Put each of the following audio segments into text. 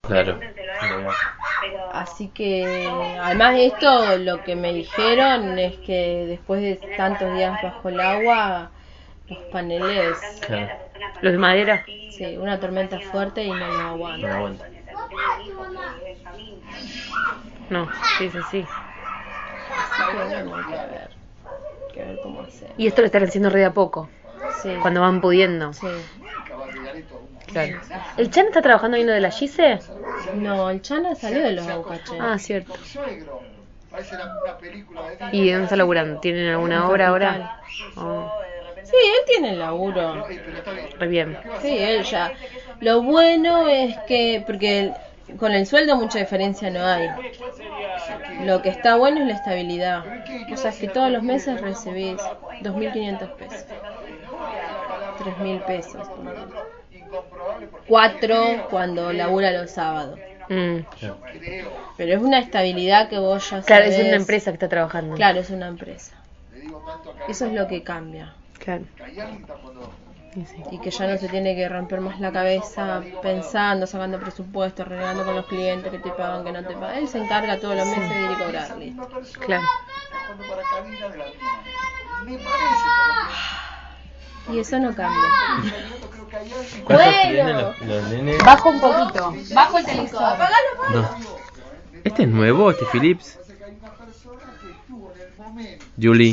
Claro. Así que, además de esto, lo que me dijeron es que después de tantos días bajo el agua, los paneles, Claro. Los de madera. sí, una tormenta fuerte y no lo No aguantan. aguanta. No, sí. Así que bueno, hay que ver cómo hacer. Y esto lo están haciendo re de a poco, Sí, cuando van pudiendo. sí. Claro. ¿El Chan está trabajando ahí en lo de la Gise? No, el Chana salió de los Aucache. Ah, cierto. ¿Y de dónde está laburando? ¿Tienen alguna obra ahora? Oh, Sí, él tiene el laburo. re bien. Sí, él ya. Lo bueno es que, porque con el sueldo mucha diferencia no hay. Lo que está bueno es la estabilidad. O sea, que todos los meses recibís 2.500 pesos. 3.000 pesos. 4 cuando labura los sábados. Claro. Pero es una estabilidad que vos ya Claro, sabés. es una empresa que está trabajando. Claro, es una empresa. Eso es lo que cambia. Claro. Sí. Y que ya no se tiene que romper más la cabeza pensando, sacando presupuestos, renegando con los clientes que te pagan, que no te pagan. Él se encarga todos los meses de ir y cobrarle. Claro. Y eso no cambia. ¿Cuántos tienen los nenes? Bajo un poquito. Bajo el televisor. Dos. ¿Este es nuevo, este Philips? Julie.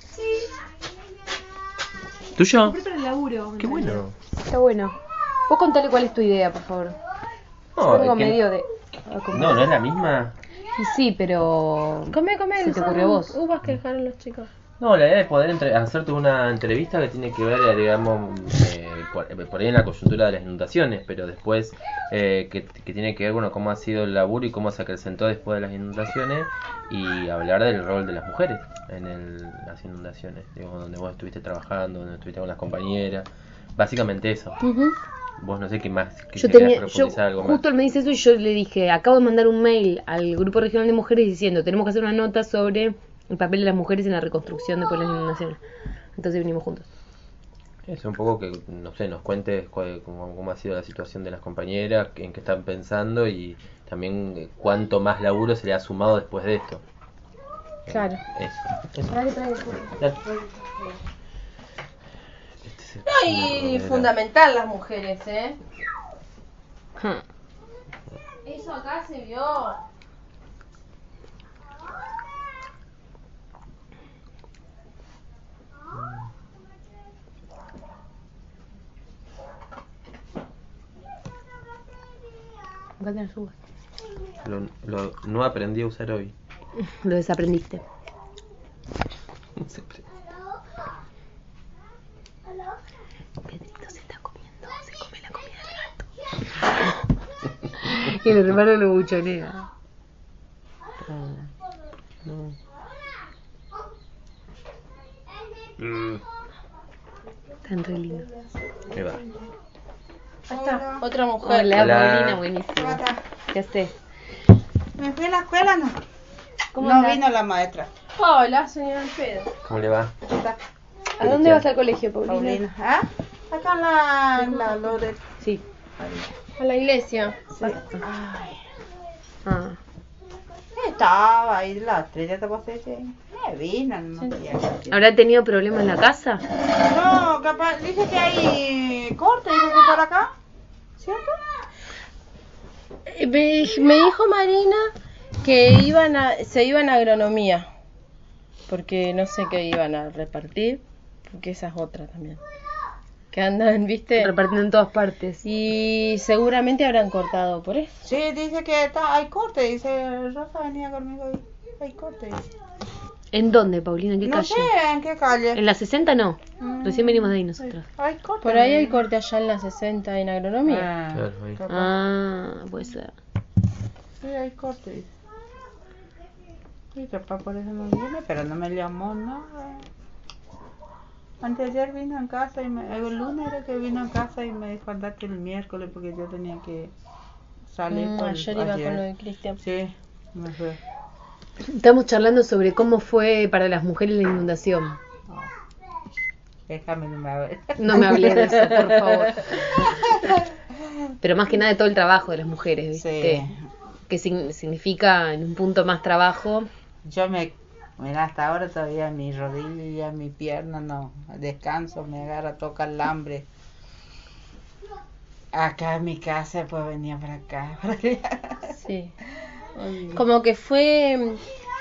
¿Tuyo? Para el laburo. Qué bueno. Está bueno. Vos contale cuál es tu idea, por favor. No, Vengo es que- medio de... no es la misma. Y sí, pero... Come, ¿Se te ocurrió a vos? Uvas que dejaron los chicos. No, la idea es poder hacerte una entrevista que tiene que ver, digamos, por ahí en la coyuntura de las inundaciones, pero después que tiene que ver, bueno, cómo ha sido el laburo y cómo se acrecentó después de las inundaciones y hablar del rol de las mujeres en las inundaciones, digamos, donde vos estuviste trabajando, donde estuviste con las compañeras, básicamente eso. Vos no sé qué más, que Yo si querés tenía, profundizar algo justo él me dice eso y yo le dije, acabo de mandar un mail al Grupo Regional de Mujeres diciendo, tenemos que hacer una nota sobre el papel de las mujeres en la reconstrucción después de las inundaciones. Entonces vinimos juntos. Es un poco que, no sé, nos cuentes cómo ha sido la situación de las compañeras, en qué están pensando y también cuánto más laburo se le ha sumado después de esto. Claro. Eso. Dale. Este es el Y verdadero. fundamental las mujeres, ¿eh? Ja. Eso acá se vio. Acá tenés uvas. No aprendí a usar hoy. Lo desaprendiste. No se aprende. Pedrito se está comiendo, se come la comida del gato. Y el hermano lo buchonea. No. Están re lindos. Ahí va. Ahí está, otra mujer. Hola, Hola. Paulina, buenísimo. ¿Qué haces? ¿Me fui a la escuela no? ¿Cómo No andás? vino la maestra. Hola, señora Alfredo. ¿Cómo le va? ¿A dónde vas al colegio, Paulina? Paulina. ¿Ah? Acá en la Lourdes. Sí. A la iglesia. Ah. Estaba ahí la estrella, te pasé que me vino, no quería. ¿Habrá tenido problemas en la casa? No, capaz, dice que hay corte, dice que por acá, ¿cierto? Me dijo Marina que se iban a agronomía. Porque no sé qué iban a repartir. Porque esa es otra también. Que andan, ¿viste? Repartiendo en todas partes. Y seguramente habrán cortado por eso. Sí, dice que hay corte, dice Rosa venía conmigo y hay corte. Dice. ¿En dónde, Paulina? ¿En qué No calle? sé en qué calle. ¿En la 60 no? Recién venimos de ahí nosotros. Hay corte. Por ahí hay corte allá en la 60 en agronomía. Ah, Claro, ahí. capaz. Ah, puede ser. Sí, hay corte. Dice. Y capaz por eso no viene, pero no me llamó nada. Antes de ayer vino en casa y el lunes era que vino en casa y me dijo andate el miércoles porque yo tenía que salir Ayer iba con lo de Cristian. Sí, me fue. Estamos charlando sobre cómo fue para las mujeres la inundación. Déjame no me hables. No me hables de eso, por favor. Pero más que nada de todo el trabajo de las mujeres, ¿viste? Sí. Que significa en un punto más trabajo. Mira, hasta ahora todavía mi rodilla, mi pierna no descanso, me agarra, toca el alambre. Acá en mi casa, pues venía para acá, para allá. Sí. Como que fue,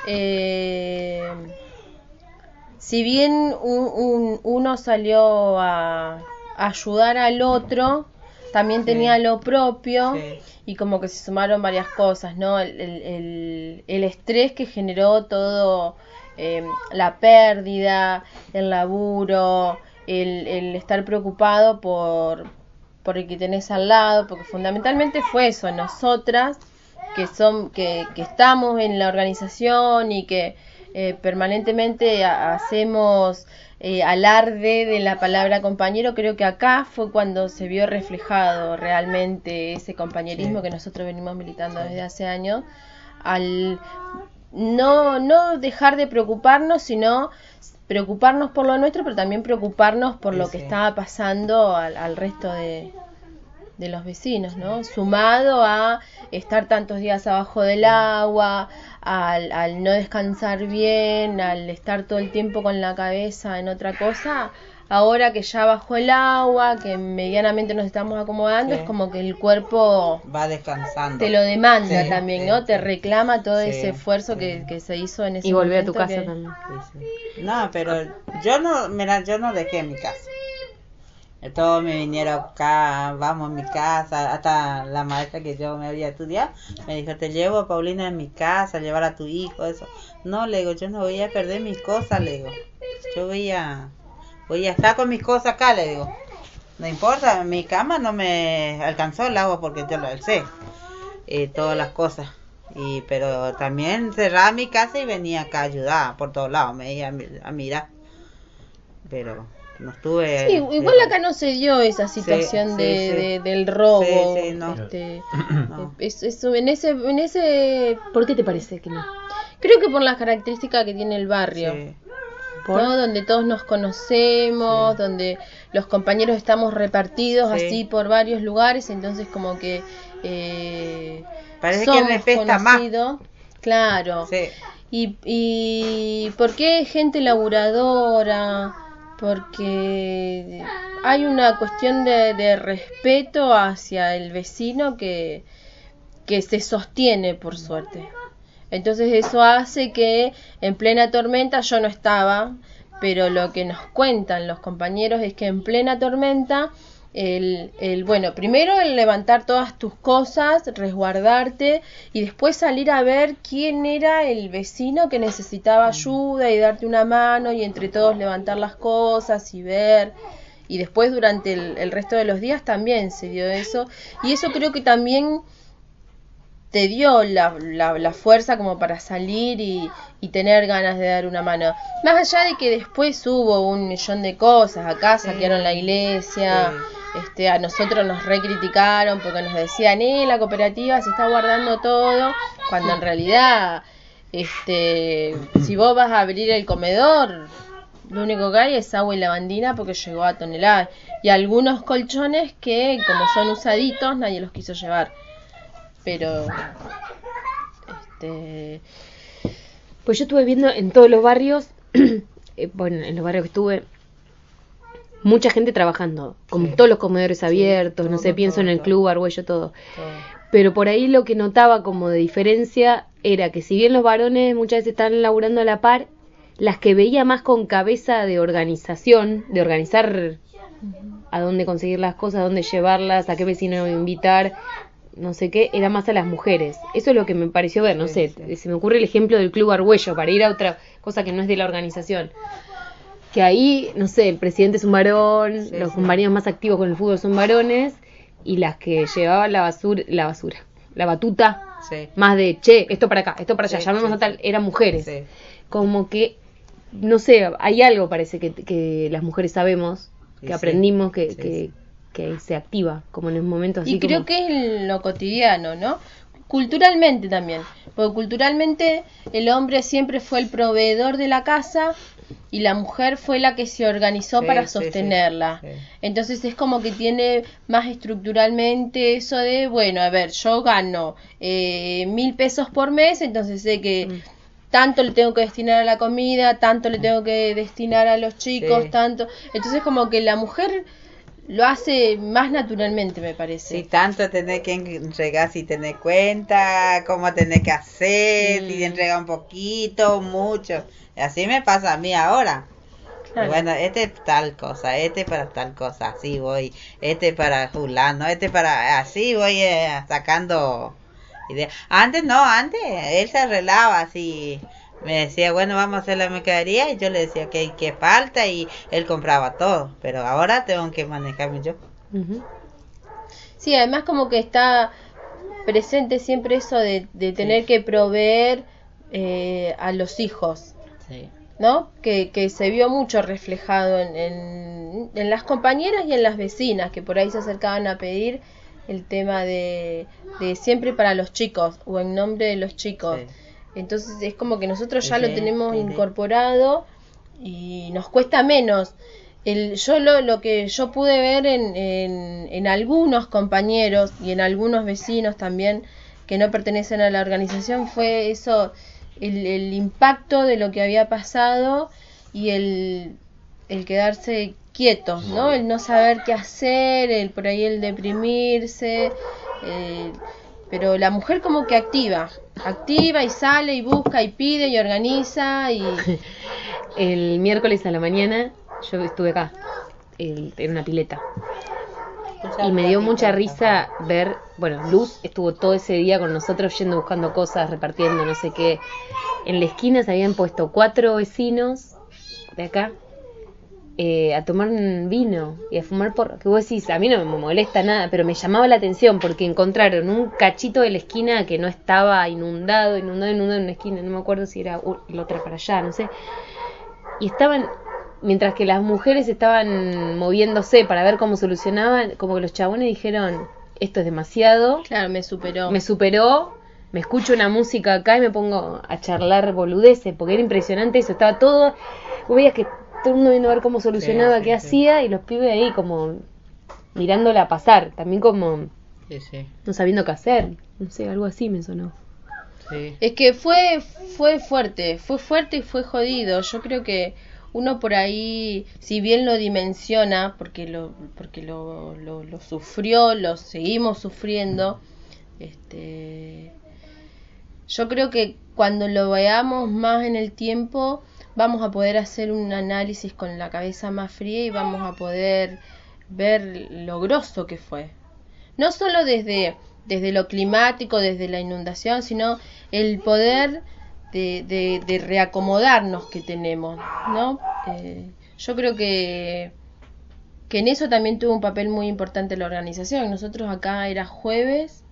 si bien uno salió a ayudar al otro, también tenía lo propio, y como que se sumaron varias cosas, ¿no? El estrés que generó todo, la pérdida, el laburo, el estar preocupado por el que tenés al lado, porque fundamentalmente fue eso, nosotras que estamos en la organización y que permanentemente hacemos alarde de la palabra compañero, creo que acá fue cuando se vio reflejado realmente ese compañerismo que nosotros venimos militando desde hace años, al no dejar de preocuparnos, sino preocuparnos por lo nuestro, pero también preocuparnos por lo que estaba pasando al resto de los vecinos, ¿no? Sumado a estar tantos días abajo del agua, al no descansar bien, al estar todo el tiempo con la cabeza en otra cosa, ahora que ya bajó el agua, que medianamente nos estamos acomodando, es como que el cuerpo va descansando, te lo demanda también, ¿no? Te reclama todo ese esfuerzo que se hizo en ese momento. Y volver a tu casa también. No, pero yo no dejé mi casa. Todos me vinieron acá, vamos a mi casa, hasta la maestra que yo me había estudiado me dijo, te llevo a Paulina en mi casa, llevar a tu hijo, eso. No, le digo, yo no voy a perder mis cosas, le digo. Yo voy a estar con mis cosas acá, le digo. No importa, mi cama no me alcanzó el agua porque yo lo alcé, todas las cosas. Pero también cerraba mi casa y venía acá a ayudar por todos lados, me iba a mirar. Pero no estuve... Sí, igual acá no se dio esa situación del robo. No. No. Eso, en ese... ¿Por qué te parece que no? Creo que por las características que tiene el barrio. ¿No? Donde todos nos conocemos, donde los compañeros estamos repartidos así por varios lugares, entonces como que parece que respeta más. Claro. Y ¿por qué gente laburadora? Porque hay una cuestión de respeto hacia el vecino que se sostiene, por suerte. Entonces eso hace que en plena tormenta, yo no estaba, pero lo que nos cuentan los compañeros es que en plena tormenta, bueno, primero el levantar todas tus cosas, resguardarte y después salir a ver quién era el vecino que necesitaba ayuda y darte una mano y entre todos levantar las cosas y ver. Y después durante el resto de los días también se dio eso. Y eso creo que también te dio la fuerza como para salir y tener ganas de dar una mano. Más allá de que después hubo 1.000.000 de cosas, acá saquearon la iglesia, a nosotros nos recriticaron porque nos decían, la cooperativa se está guardando todo, cuando en realidad, si vos vas a abrir el comedor, lo único que hay es agua y lavandina porque llegó a toneladas. Y algunos colchones que, como son usaditos, nadie los quiso llevar. Pero pues yo estuve viendo en todos los barrios bueno, en los barrios que estuve, mucha gente trabajando, con todos los comedores abiertos, no sé, pienso en el club Argüello, todo. Pero por ahí lo que notaba como de diferencia era que si bien los varones muchas veces están laburando a la par, las que veía más con cabeza de organización, de organizar a dónde conseguir las cosas, a dónde llevarlas, a qué vecino invitar, no sé qué, era más a las mujeres. Eso es lo que me pareció ver, no sé, se me ocurre el ejemplo del Club Argüello, para ir a otra cosa que no es de la organización. Que ahí, no sé, el presidente es un varón, los compañeros más activos con el fútbol son varones, y las que llevaban la batuta, más de, esto para acá, esto para allá, llamemos a tal, eran mujeres. Como que, no sé, hay algo parece que las mujeres sabemos, que aprendimos, que se activa, como en un momento así. Y creo que es lo cotidiano, ¿no? Culturalmente también, porque culturalmente el hombre siempre fue el proveedor de la casa y la mujer fue la que se organizó Sí, para sí, sí, sostenerla. sí. Entonces es como que tiene más estructuralmente eso de, bueno, a ver, yo gano 1.000 pesos por mes, entonces sé que tanto le tengo que destinar a la comida, tanto le tengo que destinar a los chicos, Sí. tanto. Entonces como que la mujer lo hace más naturalmente, me parece. Si tanto tenés que entregar, si tenés cuenta, cómo tenés que hacer, si entrega un poquito, mucho. Así me pasa a mí ahora. Claro. Bueno, este es tal cosa, este para tal cosa, así voy, este para fulano, este para... Así voy sacando ideas. Antes no, antes él se arreglaba así. Me decía, bueno, vamos a hacer la mercadería y yo le decía que falta y él compraba todo. Pero ahora tengo que manejarme yo. Ujú. Sí, además como que está presente siempre eso de tener que proveer a los hijos, Sí. ¿no? Que se vio mucho reflejado en las compañeras y en las vecinas, que por ahí se acercaban a pedir el tema de siempre para los chicos o en nombre de los chicos. Sí. Entonces es como que nosotros ya Sí, lo tenemos sí. incorporado y nos cuesta menos. Yo lo que yo pude ver en algunos compañeros y en algunos vecinos también que no pertenecen a la organización fue eso, el impacto de lo que había pasado y el quedarse quietos, ¿no? El no saber qué hacer, el por ahí el deprimirse, pero la mujer como que activa y sale y busca y pide y organiza y El miércoles a la mañana yo estuve acá, en una pileta. Y me dio mucha risa ver, bueno, Luz estuvo todo ese día con nosotros yendo buscando cosas, repartiendo, no sé qué. En la esquina se habían puesto 4 vecinos de acá a tomar un vino y a fumar porro. Que vos decís, a mí no me molesta nada, pero me llamaba la atención porque encontraron un cachito de la esquina que no estaba inundado en una esquina, no me acuerdo si era la otra para allá, no sé. Y estaban, mientras que las mujeres estaban moviéndose para ver cómo solucionaban, como que los chabones dijeron, esto es demasiado, claro, me superó. Me escucho una música acá y me pongo a charlar boludeces, porque era impresionante eso, estaba todo, vos veías que todo el mundo viendo a ver cómo solucionaba, Sí, qué hacía, y los pibes ahí como mirándola pasar, también como Sí. no sabiendo qué hacer, no sé, algo así me sonó. Sí. Es que fue fuerte y fue jodido. Yo creo que uno por ahí, si bien lo dimensiona, porque lo sufrió, lo seguimos sufriendo, yo creo que cuando lo veamos más en el tiempo, vamos a poder hacer un análisis con la cabeza más fría y vamos a poder ver lo grosso que fue. No solo desde lo climático, desde la inundación, sino el poder de reacomodarnos que tenemos, ¿no? Yo creo que en eso también tuvo un papel muy importante la organización. Nosotros acá era jueves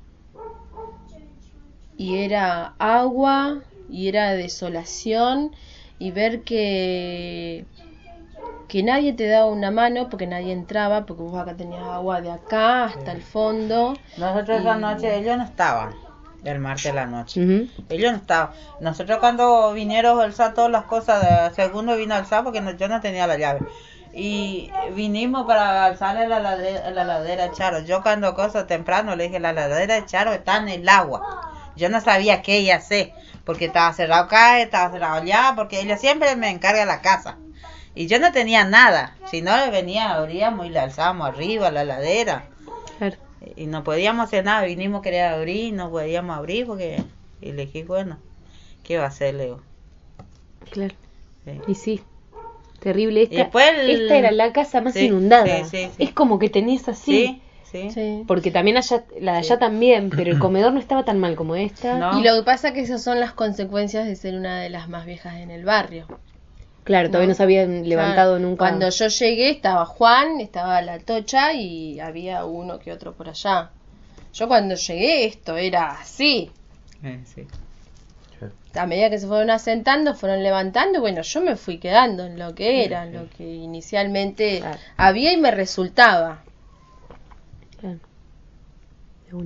y era agua y era desolación y ver que nadie te daba una mano porque nadie entraba, porque vos acá tenías agua de acá hasta el fondo. Nosotros esa noche, ellos no estaban, el martes de la noche. Uh-huh. Ellos no estaban. Nosotros cuando vinieron a alzar todas las cosas, el segundo vino a alzar porque yo no tenía la llave. Y vinimos para alzarle la ladera de Charo. Yo cuando cosa temprano le dije, la ladera de Charo está en el agua. Yo no sabía qué ella hacer, porque estaba cerrado acá, estaba cerrado allá, porque ella siempre me encarga la casa. Y yo no tenía nada, si no le venía, abríamos y le alzábamos arriba la ladera. Claro. Y no podíamos hacer nada, vinimos a querer abrir, no podíamos abrir porque... Y le dije, bueno, ¿qué va a hacer, Leo? Claro. Sí. Y sí, terrible. Esta era la casa más sí, inundada. sí. Es como que tenés así. Sí. Porque también allá, la de allá también, pero el comedor no estaba tan mal como esta. No. Y lo que pasa es que esas son las consecuencias de ser una de las más viejas en el barrio. Claro, todavía no se habían levantado Claro. nunca. Cuando yo llegué estaba Juan, estaba la Tocha y había uno que otro por allá. Yo cuando llegué esto era así. Sí. A medida que se fueron asentando, fueron levantando, y bueno, yo me fui quedando en lo que era, en lo que inicialmente había y me resultaba. Claro. De una.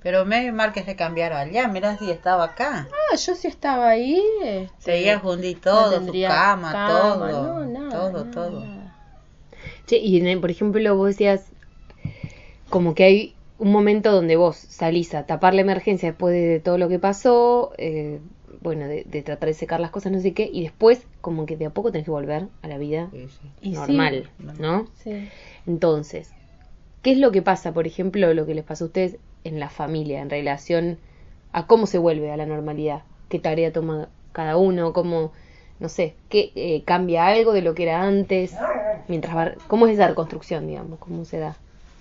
Pero medio mal que se cambiaron allá, mirá si estaba acá. Ah, yo sí estaba ahí. Seguía junto todo, su tendría cama, todo. no, nada, todo. nada. Che, y por ejemplo, vos decías como que hay un momento donde vos salís a tapar la emergencia después de todo lo que pasó, bueno, de tratar de secar las cosas, no sé qué, y después como que de a poco tenés que volver a la vida Y normal, sí. ¿no? Sí. Entonces, ¿qué es lo que pasa, por ejemplo, lo que les pasó a ustedes en la familia en relación a cómo se vuelve a la normalidad? ¿Qué tarea toma cada uno? ¿Cómo, no sé, qué cambia algo de lo que era antes? ¿Cómo es esa reconstrucción, digamos? ¿Cómo se da?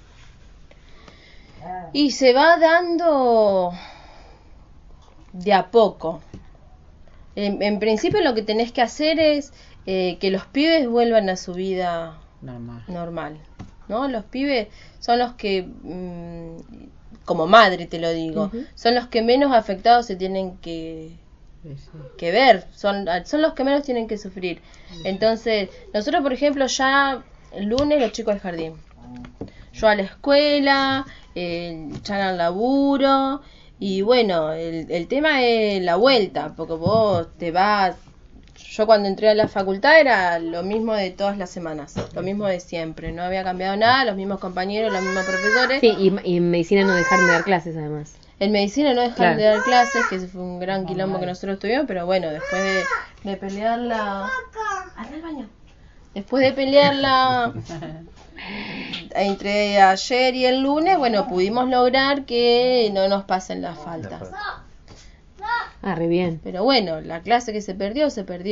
Y se va dando de a poco. En principio lo que tenés que hacer es que los pibes vuelvan a su vida normal, ¿no? Los pibes son los que, como madre te lo digo, son los que menos afectados se tienen que ver, son los que menos tienen que sufrir. Entonces, nosotros por ejemplo ya el lunes los chicos al jardín, yo a la escuela, ya al laburo. Y bueno, el tema es la vuelta, porque vos te vas. Yo cuando entré a la facultad era lo mismo de todas las semanas, lo mismo de siempre, no había cambiado nada, los mismos compañeros, los mismos profesores. Sí, y en medicina no dejaron de dar clases además. En medicina no dejaron de dar clases, que ese fue un gran quilombo que nosotros tuvimos, pero bueno, después de pelearla... ¡Anda al baño! Después de pelearla entre ayer y el lunes, bueno, pudimos lograr que no nos pasen las faltas. Ah, re bien. Pero bueno, la clase que se perdió.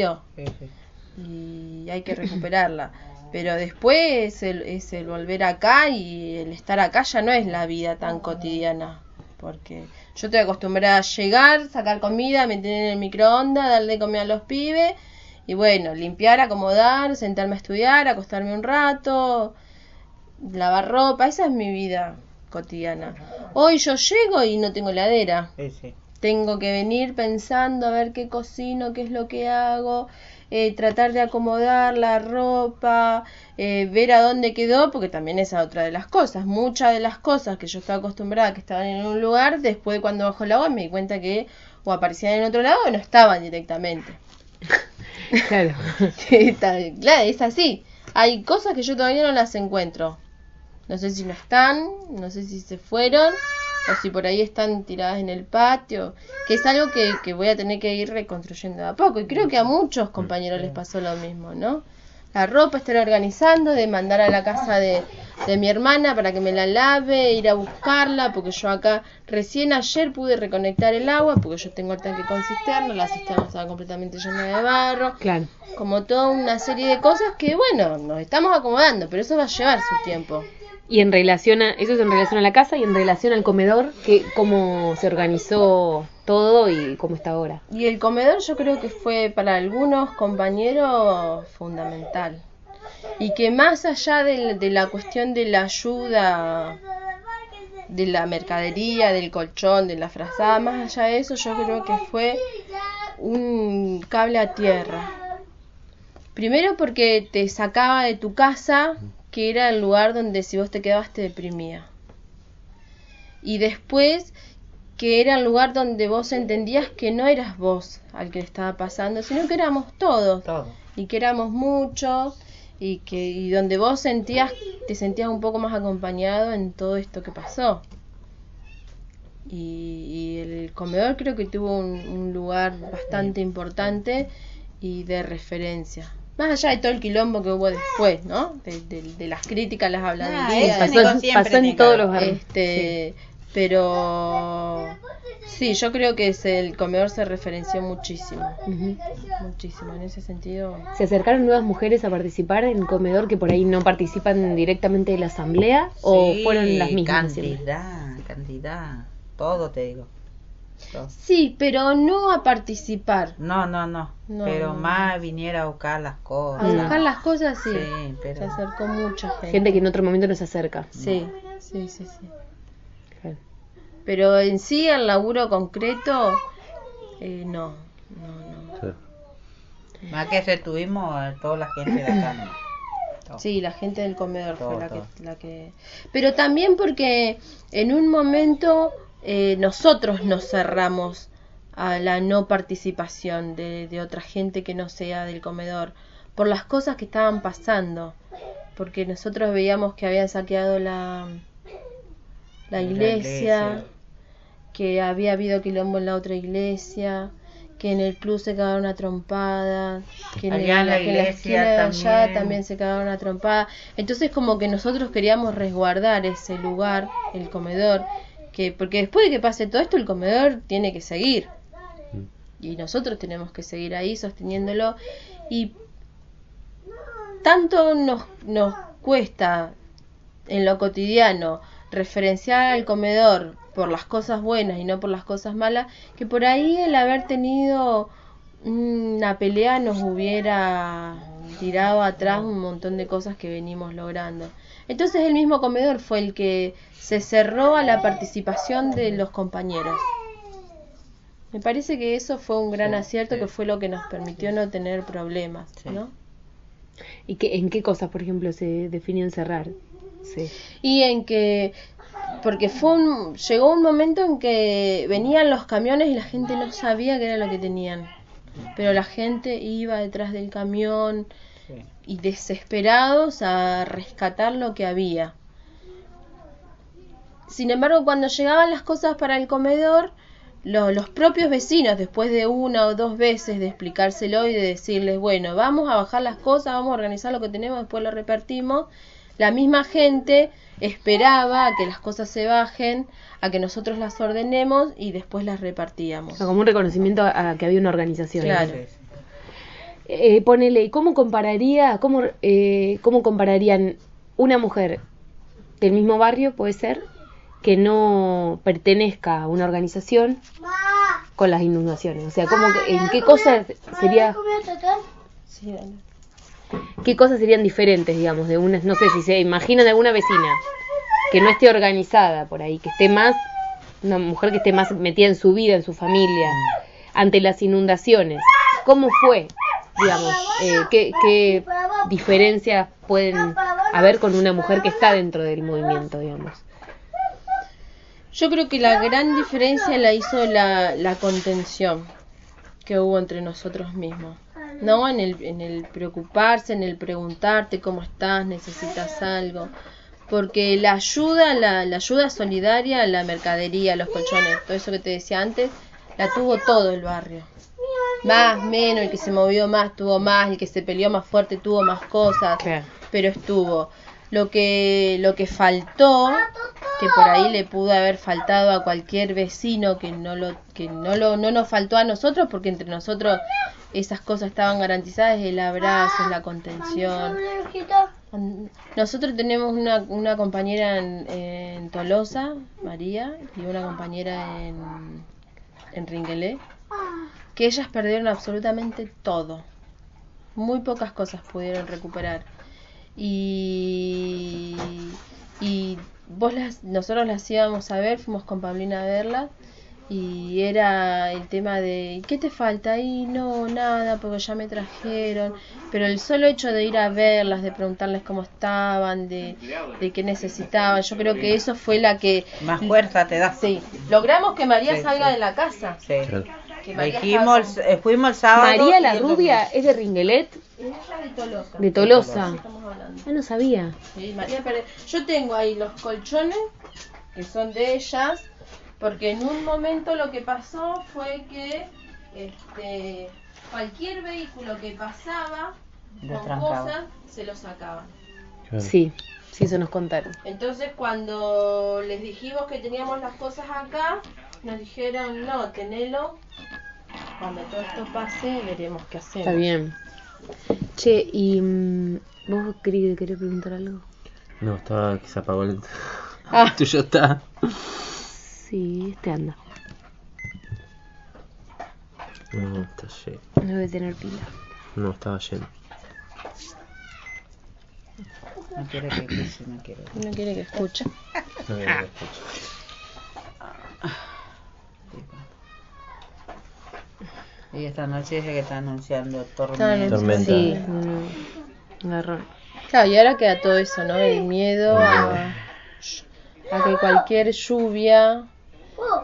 Y hay que recuperarla. Pero después es el volver acá, y el estar acá ya no es la vida tan cotidiana. Porque yo estoy acostumbrada a llegar, sacar comida, meter en el microondas, darle comida a los pibes. Y bueno, limpiar, acomodar, sentarme a estudiar, acostarme un rato, lavar ropa. Esa es mi vida cotidiana. Hoy yo llego y no tengo heladera. Tengo que venir pensando a ver qué cocino, qué es lo que hago, tratar de acomodar la ropa, ver a dónde quedó, porque también esa es otra de las cosas. Muchas de las cosas que yo estaba acostumbrada que estaban en un lugar, después cuando bajo el agua me di cuenta que o aparecían en otro lado o no estaban directamente. Claro. Claro, es así. Hay cosas que yo todavía no las encuentro. No sé si no están, no sé si se fueron, o si por ahí están tiradas en el patio, que es algo que voy a tener que ir reconstruyendo de a poco. Y creo que a muchos compañeros les pasó lo mismo, ¿no? La ropa estar organizando, de mandar a la casa de mi hermana para que me la lave, ir a buscarla, porque yo acá recién ayer pude reconectar el agua, porque yo tengo el tanque con cisterna, la cisterna estaba completamente llena de barro. Claro. Como toda una serie de cosas que, bueno, nos estamos acomodando, pero eso va a llevar su tiempo. Y en relación eso es en relación a la casa, y en relación al comedor, cómo se organizó todo y cómo está ahora. Y el comedor yo creo que fue para algunos compañeros fundamental. Y que más allá de la cuestión de la ayuda, de la mercadería, del colchón, de la frazada, más allá de eso, yo creo que fue un cable a tierra. Primero porque te sacaba de tu casa, que era el lugar donde si vos te quedabas te deprimía. Y después que era el lugar donde vos entendías que no eras vos al que le estaba pasando, sino que éramos todos. Y que éramos muchos, y donde vos te sentías un poco más acompañado en todo esto que pasó. Y el comedor creo que tuvo un lugar bastante importante y de referencia. Más allá de todo el quilombo que hubo después, ¿no? De las críticas, las habladurías. Pasó en todos los barrios. Sí. Pero sí, yo creo que el comedor se referenció muchísimo. Muchísimo, en ese sentido. ¿Se acercaron nuevas mujeres a participar en el comedor que por ahí no participan directamente de la asamblea? Sí, ¿o fueron las mismas? Cantidad, todo te digo. Sí, pero no a participar. No. Pero más viniera a buscar las cosas. A buscar las cosas, sí. Pero... Se acercó mucha gente. Gente que en otro momento no se acerca. Sí. Claro. Pero en sí, el laburo concreto, no. Sí. Más que tuvimos toda la gente de acá, ¿no? Sí, la gente del comedor fue la que... Pero también porque en un momento nosotros nos cerramos a la no participación de otra gente que no sea del comedor, por las cosas que estaban pasando, porque nosotros veíamos que habían saqueado la iglesia, que había habido quilombo en la otra iglesia, que en el club se cagaron a trompada, que en la esquina de allá también se cagaron a trompada. Entonces como que nosotros queríamos resguardar ese lugar, el comedor, porque después de que pase todo esto el comedor tiene que seguir y nosotros tenemos que seguir ahí sosteniéndolo, y tanto nos cuesta en lo cotidiano referenciar al comedor por las cosas buenas y no por las cosas malas, que por ahí el haber tenido una pelea nos hubiera tirado atrás un montón de cosas que venimos logrando. Entonces el mismo comedor fue el que se cerró a la participación de los compañeros. Me parece que eso fue un gran acierto, que fue lo que nos permitió no tener problemas, ¿no? ¿Y en qué cosas, por ejemplo, se definió cerrar? Sí. Y en que, porque llegó un momento en que venían los camiones y la gente no sabía qué era lo que tenían, pero la gente iba detrás del camión y desesperados a rescatar lo que había. Sin embargo, cuando llegaban las cosas para el comedor, los propios vecinos, después de una o dos veces de explicárselo y de decirles, bueno, vamos a bajar las cosas, vamos a organizar lo que tenemos, después lo repartimos, la misma gente esperaba a que las cosas se bajen, a que nosotros las ordenemos y después las repartíamos. O sea, como un reconocimiento a que había una organización. Claro. Ponele, ¿cómo compararían una mujer del mismo barrio, puede ser, que no pertenezca a una organización con las inundaciones? O sea, ¿en qué cosas sería? Sí, dale. ¿Qué cosas serían diferentes, digamos, de una, no sé, si se imaginan de alguna vecina que no esté organizada por ahí, que esté más, una mujer que esté más metida en su vida, en su familia, ante las inundaciones? ¿Cómo fue, digamos, qué diferencias pueden haber con una mujer que está dentro del movimiento, digamos? Yo creo que la gran diferencia la hizo la contención que hubo entre nosotros mismos, ¿no? En el preocuparse, en el preguntarte cómo estás, necesitas algo, porque la ayuda solidaria, la mercadería, los colchones, todo eso que te decía antes, la tuvo todo el barrio. Más, menos, el que se movió más tuvo más, el que se peleó más fuerte tuvo más cosas, Claro. Pero estuvo. Lo que faltó, que por ahí le pudo haber faltado a cualquier vecino, que no nos faltó a nosotros, porque entre nosotros esas cosas estaban garantizadas, el abrazo, la contención. Nosotros tenemos una compañera en Tolosa, María, y una compañera en Ringuelé, que ellas perdieron absolutamente todo. Muy pocas cosas pudieron recuperar. Y nosotros las íbamos a ver, fuimos con Paulina a verlas, y era el tema de ¿qué te falta? Y no, nada, porque ya me trajeron. Pero el solo hecho de ir a verlas, de preguntarles cómo estaban, de qué necesitaban, yo creo que eso fue la que Más fuerza te da. sí, logramos que María Sí, salga sí. de la casa. Sí. Que María Fuimos el sábado. María la y el Rubia domingo. es de Ringuelet, Ella es de Tolosa. de Tolosa. Estamos hablando. Ah, no sabía. Sí, María Pérez. Yo tengo ahí los colchones que son de ellas, porque en un momento lo que pasó fue que cualquier vehículo que pasaba Lo con trancaba. cosas se lo sacaban. Sí, eso nos contaron. Entonces cuando les dijimos que teníamos las cosas acá, nos dijeron no, tenelo. Cuando todo esto pase veremos qué hacemos. Está bien. Che, y ¿vos querés preguntar algo? No, estaba que se apagó el... Ah. El tuyo está. Sí, anda. No, está lleno. No debe tener pila. No, estaba lleno. No quiere que escuche, no quiere. No quiere que escuche. No, no lo escucho. Y esta noche dice que está anunciando tormenta. Tormenta. Sí, garrón. Claro, y ahora queda todo eso, ¿no? El miedo a que cualquier lluvia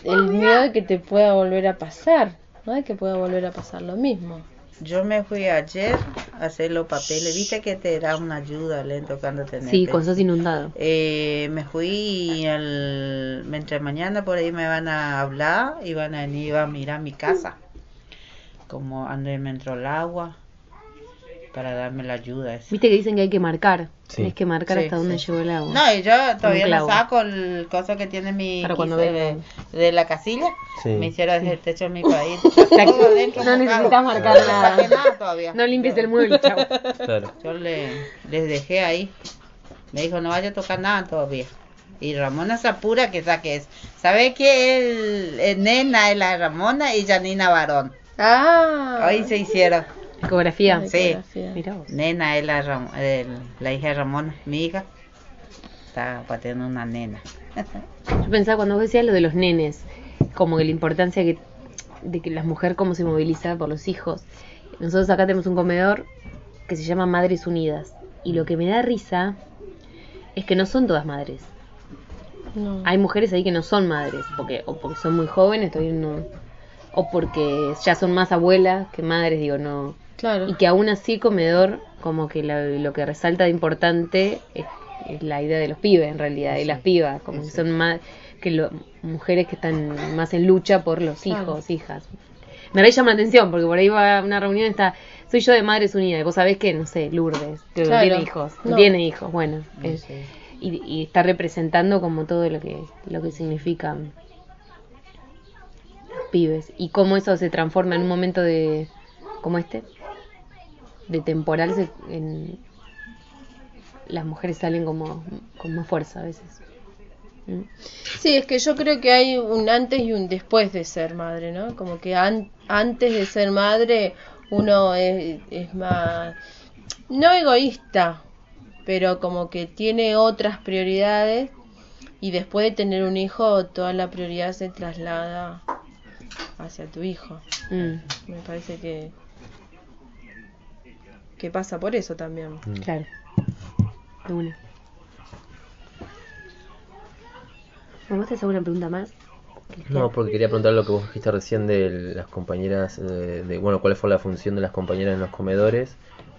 el miedo de que te pueda volver a pasar, ¿no? De que pueda volver a pasar lo mismo. Yo me fui ayer a hacer los papeles. Viste que te da una ayuda lento cuando tenés. Sí, cuando sos inundado. Me fui mientras mañana por ahí me van a hablar y van a venir a mirar mi casa. Como ande me entró el agua para darme la ayuda. Esa. Viste que dicen que hay que marcar. Sí. Tienes que marcar hasta dónde llegó el agua. No, y yo todavía no clavo. saco el coso que tiene mi Para cuando quiso vengan. de la casilla. Sí. Me hicieron desde el techo de mi país. Todo adentro No mojado. necesitas marcar No nada. saqué nada todavía. No limpies el mueble, chavo. Claro. Yo les dejé ahí. Me dijo, no vaya a tocar nada todavía. Y Ramona se apura que saque eso. ¿Sabe que Nena es la Ramona y Janina varón? Ah, Hoy se hicieron. Ecografía. Ay, Sí. ecografía. Mirá vos. Nena es la hija de Ramona, mi hija. Está para tener una nena. Yo pensaba cuando vos decías lo de los nenes, como que la importancia de que la mujer cómo se moviliza por los hijos. Nosotros acá tenemos un comedor que se llama Madres Unidas. Y lo que me da risa es que no son todas madres. No. Hay mujeres ahí que no son madres, o porque son muy jóvenes, todavía no, o porque ya son más abuelas que madres, digo, no. Claro. Y que aún así comedor, como que lo que resalta de importante es la idea de los pibes en realidad, y las pibas, como que son más mujeres que están más en lucha por los hijos, hijas. Me re llama la atención, porque por ahí va a una reunión y soy yo de Madres Unidas, y vos sabés que, no sé, Lourdes, que no Claro. tiene hijos, no No. tiene hijos, bueno, Sí. y está representando como todo lo que significan los pibes, y cómo eso se transforma en un momento de temporal, las mujeres salen como con más fuerza a veces. ¿Mm? Sí, es que yo creo que hay un antes y un después de ser madre, ¿no? Como que antes de ser madre uno es más, no egoísta, pero como que tiene otras prioridades, y después de tener un hijo toda la prioridad se traslada hacia tu hijo. Mm, Me parece que pasa por eso también. claro. De una. ¿Vos tenés alguna pregunta más? No, porque quería preguntar lo que vos dijiste recién de las compañeras, bueno, cuál fue la función de las compañeras en los comedores.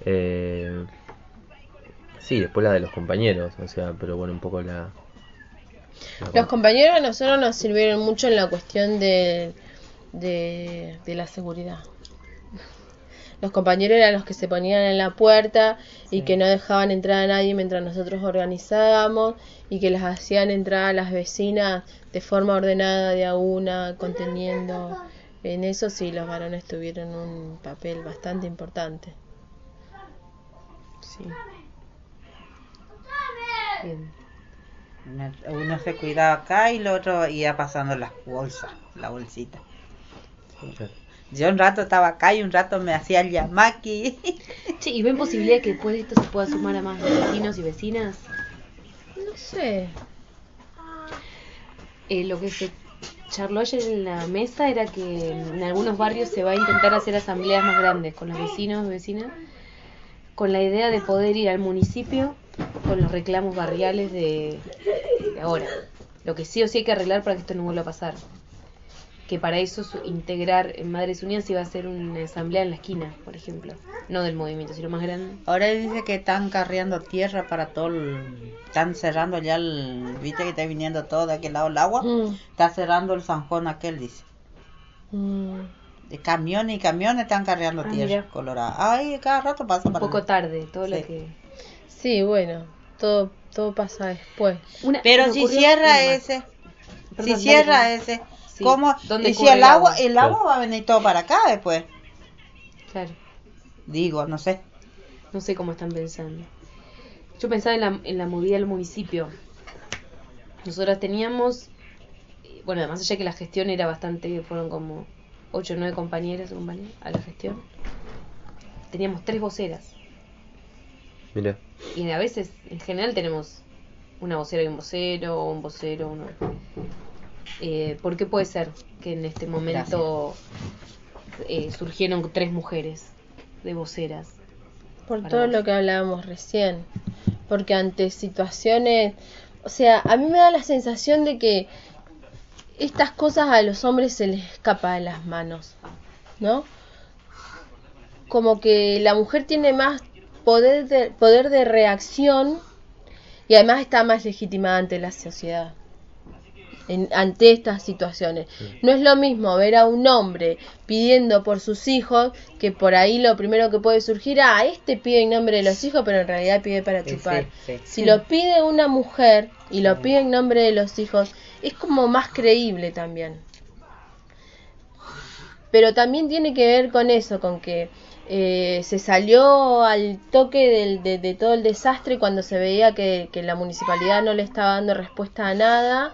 Sí, después la de los compañeros, o sea, pero bueno, un poco Los compañeros a nosotros nos sirvieron mucho en la cuestión de la seguridad. Los compañeros eran los que se ponían en la puerta y que no dejaban entrar a nadie mientras nosotros organizábamos, y que las hacían entrar a las vecinas de forma ordenada, de a una, conteniendo. En eso sí, los varones tuvieron un papel bastante importante. Sí. Bien. Uno se cuidaba acá y el otro iba pasando las bolsas, la bolsita. Yo un rato estaba acá y un rato me hacía el yamaki. Che, ¿y ven posibilidad que después de esto se pueda sumar a más vecinos y vecinas? No sé. Lo que se charló ayer en la mesa era que en algunos barrios se va a intentar hacer asambleas más grandes con los vecinos y vecinas, con la idea de poder ir al municipio con los reclamos barriales de ahora. Lo que sí o sí hay que arreglar para que esto no vuelva a pasar. Que para eso integrar en Madres Unidas iba a ser una asamblea en la esquina, por ejemplo. No del movimiento, sino más grande. Ahora dice que están carreando tierra para todo están cerrando ya viste que está viniendo todo de aquel lado el agua. Está cerrando el zanjón aquel, dice. De camiones y camiones están carreando tierra mira. colorada. Ay, cada rato pasa Un para poco allá. tarde, todo lo Sí. que... Sí, bueno, todo pasa después. Pero se me si ocurrió cierra una más. ese, Perdón, si dale, cierra dale. ese, Sí. ¿cómo? ¿Dónde Y si corre el el agua agua? va a venir todo para acá después. Claro, Digo, no sé. no sé cómo están pensando. Yo pensaba en la movida del municipio. Nosotras teníamos, bueno, además allá que la gestión era bastante, fueron como 8 o 9 compañeras a la gestión. Teníamos 3 voceras. Mira, Y a veces, en general, tenemos una vocera y un vocero, o un vocero, uno. ¿Por qué puede ser que en este momento surgieron 3 mujeres de voceras? Por Para todo vos. lo que hablábamos recién. Porque ante situaciones, o sea, a mí me da la sensación de que estas cosas a los hombres se les escapa de las manos, ¿no? Como que la mujer tiene más poder de reacción y además está más legitimada ante la sociedad. Ante estas situaciones. No es lo mismo ver a un hombre pidiendo por sus hijos, que por ahí lo primero que puede surgir, este pide en nombre de los hijos, pero en realidad pide para chupar. Si lo pide una mujer y lo pide en nombre de los hijos, es como más creíble también. Pero también tiene que ver con eso, con que se salió al toque de todo el desastre cuando se veía que la municipalidad no le estaba dando respuesta a nada.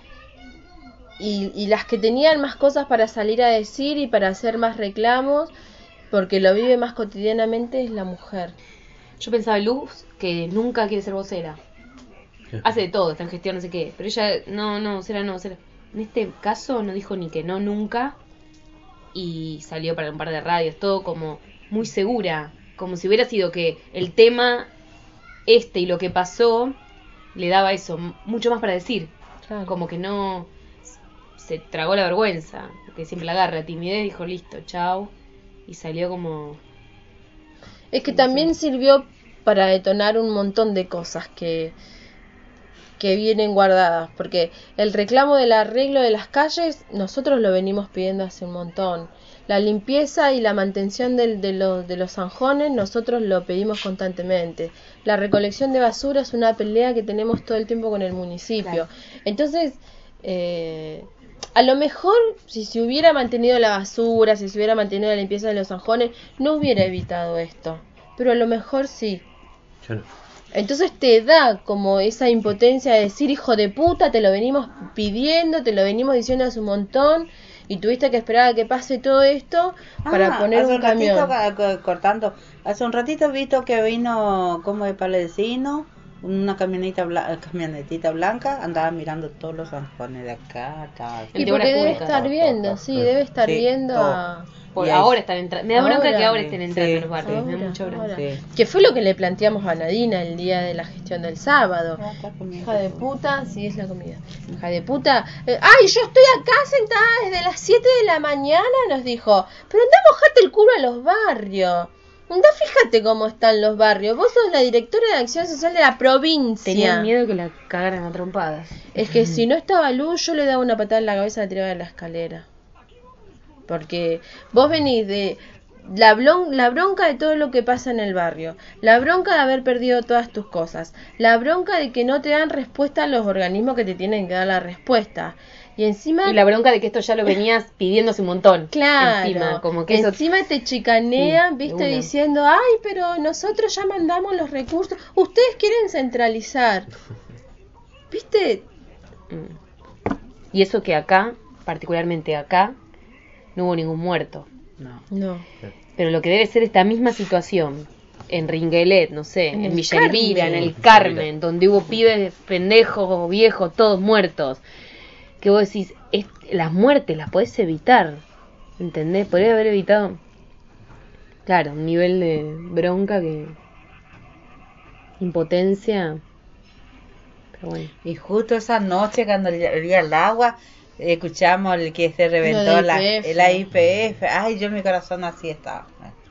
Y las que tenían más cosas para salir a decir y para hacer más reclamos, porque lo vive más cotidianamente, es la mujer. Yo pensaba en Luz, que nunca quiere ser vocera. Hace de todo, está en gestión, no sé qué. Pero ella, vocera. En este caso no dijo ni que no, nunca. Y salió para un par de radios, todo como muy segura. Como si hubiera sido que el tema y lo que pasó le daba eso, mucho más para decir. Claro. Como que no... se tragó la vergüenza, que siempre la agarra, timidez, dijo listo, chao, y salió como... Es que también sirvió para detonar un montón de cosas que vienen guardadas, porque el reclamo del arreglo de las calles nosotros lo venimos pidiendo hace un montón. La limpieza y la mantención de los zanjones nosotros lo pedimos constantemente. La recolección de basura es una pelea que tenemos todo el tiempo con el municipio. Claro. Entonces... a lo mejor si se hubiera mantenido la basura, si se hubiera mantenido la limpieza de los zanjones, no hubiera evitado esto. Pero a lo mejor sí. Yo no. Entonces te da como esa impotencia de decir, hijo de puta, te lo venimos pidiendo, te lo venimos diciendo hace un montón, y tuviste que esperar a que pase todo esto para poner un camión. Cortando, hace un ratito he visto que vino como de Palecino, una camionetita blanca, andaba mirando todos los zanjones de acá. Y porque debe estar viendo, debe estar viendo a... ahora están entrando. Me da bronca que ahora estén entrando en los barrios. Me da mucha bronca. Que fue lo que le planteamos a Nadina el día de la gestión del sábado. Hija de puta, sí es la comida. Hija de puta. Ay, yo estoy acá sentada desde las 7 de la mañana, nos dijo. Pero andá, mojate el culo a los barrios. Andá, fíjate cómo están los barrios. Vos sos la directora de Acción Social de la provincia. Tenía miedo que la cagaran a trompadas. Es que si no estaba Luz, yo le daba una patada en la cabeza y la tiraba de la escalera. Porque vos venís de la bronca de todo lo que pasa en el barrio, la bronca de haber perdido todas tus cosas, la bronca de que no te dan respuesta a los organismos que te tienen que dar la respuesta. Y encima... Y la bronca de que esto ya lo venías pidiéndose un montón. Claro. Encima, como que encima eso... te chicanean, viste, diciendo, ay, pero nosotros ya mandamos los recursos. Ustedes quieren centralizar. ¿Viste? Y eso que acá, particularmente acá, no hubo ningún muerto. No. Pero lo que debe ser esta misma situación en Ringuelet, no sé, en Villa Elvira, en el Carmen, donde hubo pibes pendejos, viejos, todos muertos. Que vos decís, las muertes las podés evitar, ¿entendés? Podría haber evitado, claro, un nivel de bronca que... impotencia. Pero bueno. Y justo esa noche cuando olía el agua, escuchamos el que se reventó la IPF. Ay, yo mi corazón así estaba.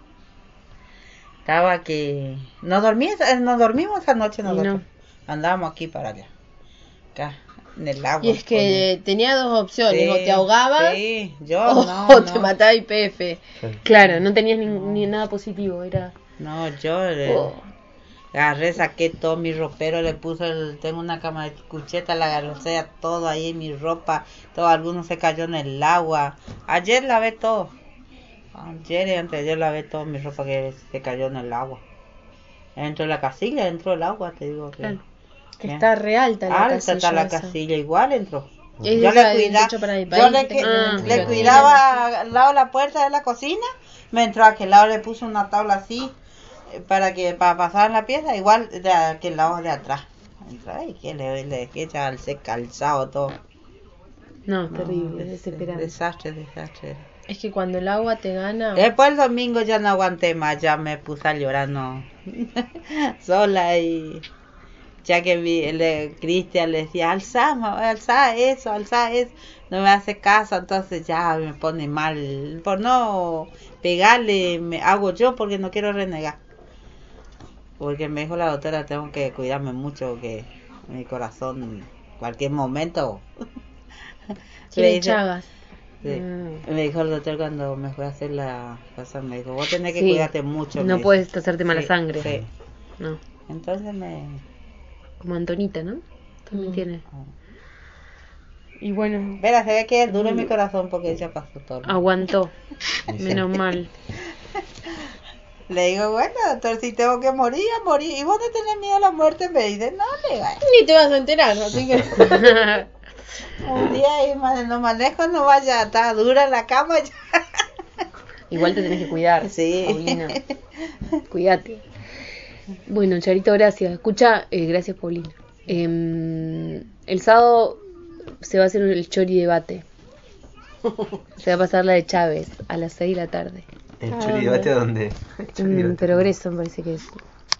Estaba que... nos dormimos esa noche nosotros. No. Andábamos aquí para allá. Acá. En el agua, y es que tenía dos opciones, o te ahogabas o te mataba IPF. Claro, no tenías ni nada positivo, era... No, yo agarré, saqué todo mi ropero, le puse, tengo una cama de cucheta, la agarré todo ahí, mi ropa, todo, algunos se cayó en el agua. Ayer lavé todo, ayer y anteayer lavé todo mi ropa que se cayó en el agua. Dentro de la casilla, dentro del agua, te digo que... Claro. Que está re alta la casilla. Está la casilla, igual entró. Yo le cuidaba al lado de la puerta de la cocina, mientras a aquel lado le puse una tabla así para pasar en la pieza, igual de aquel lado de atrás. Ay, que le echa al calzado todo. No, terrible, desesperante. Desastre. Es que cuando el agua te gana... Después el domingo ya no aguanté más, ya me puse a llorar, sola y... ya que Cristian le decía, alza eso, no me hace caso, entonces ya me pone mal. Por no pegarle, me hago yo porque no quiero renegar. Porque me dijo la doctora, tengo que cuidarme mucho, que mi corazón, cualquier momento... Tiene chagas. Sí. Me dijo el doctor cuando me fue a hacer la cosa, me dijo, vos tenés que cuidarte mucho. No puedes hacerte mala sangre. Sí. No. Entonces Como Antonita, ¿no? También tiene. Y bueno. Verá, se ve que es duro en mi corazón porque ya pasó todo. Aguantó. Menos mal. Le digo, bueno, doctor, si tengo que morir, a morir. ¿Y vos no tenés miedo a la muerte? Me dice, no, le va. Ni te vas a enterar, así que... Un día ir más lejos no vaya a estar dura en la cama. Igual te tenés que cuidar. Sí. Paulina. Cuídate. Bueno, Charito, gracias. Escucha, gracias, Paulina. El sábado se va a hacer el chori debate. Se va a pasar la de Chávez a las 6 de la tarde. ¿El chori debate a dónde? Progreso, me parece que es.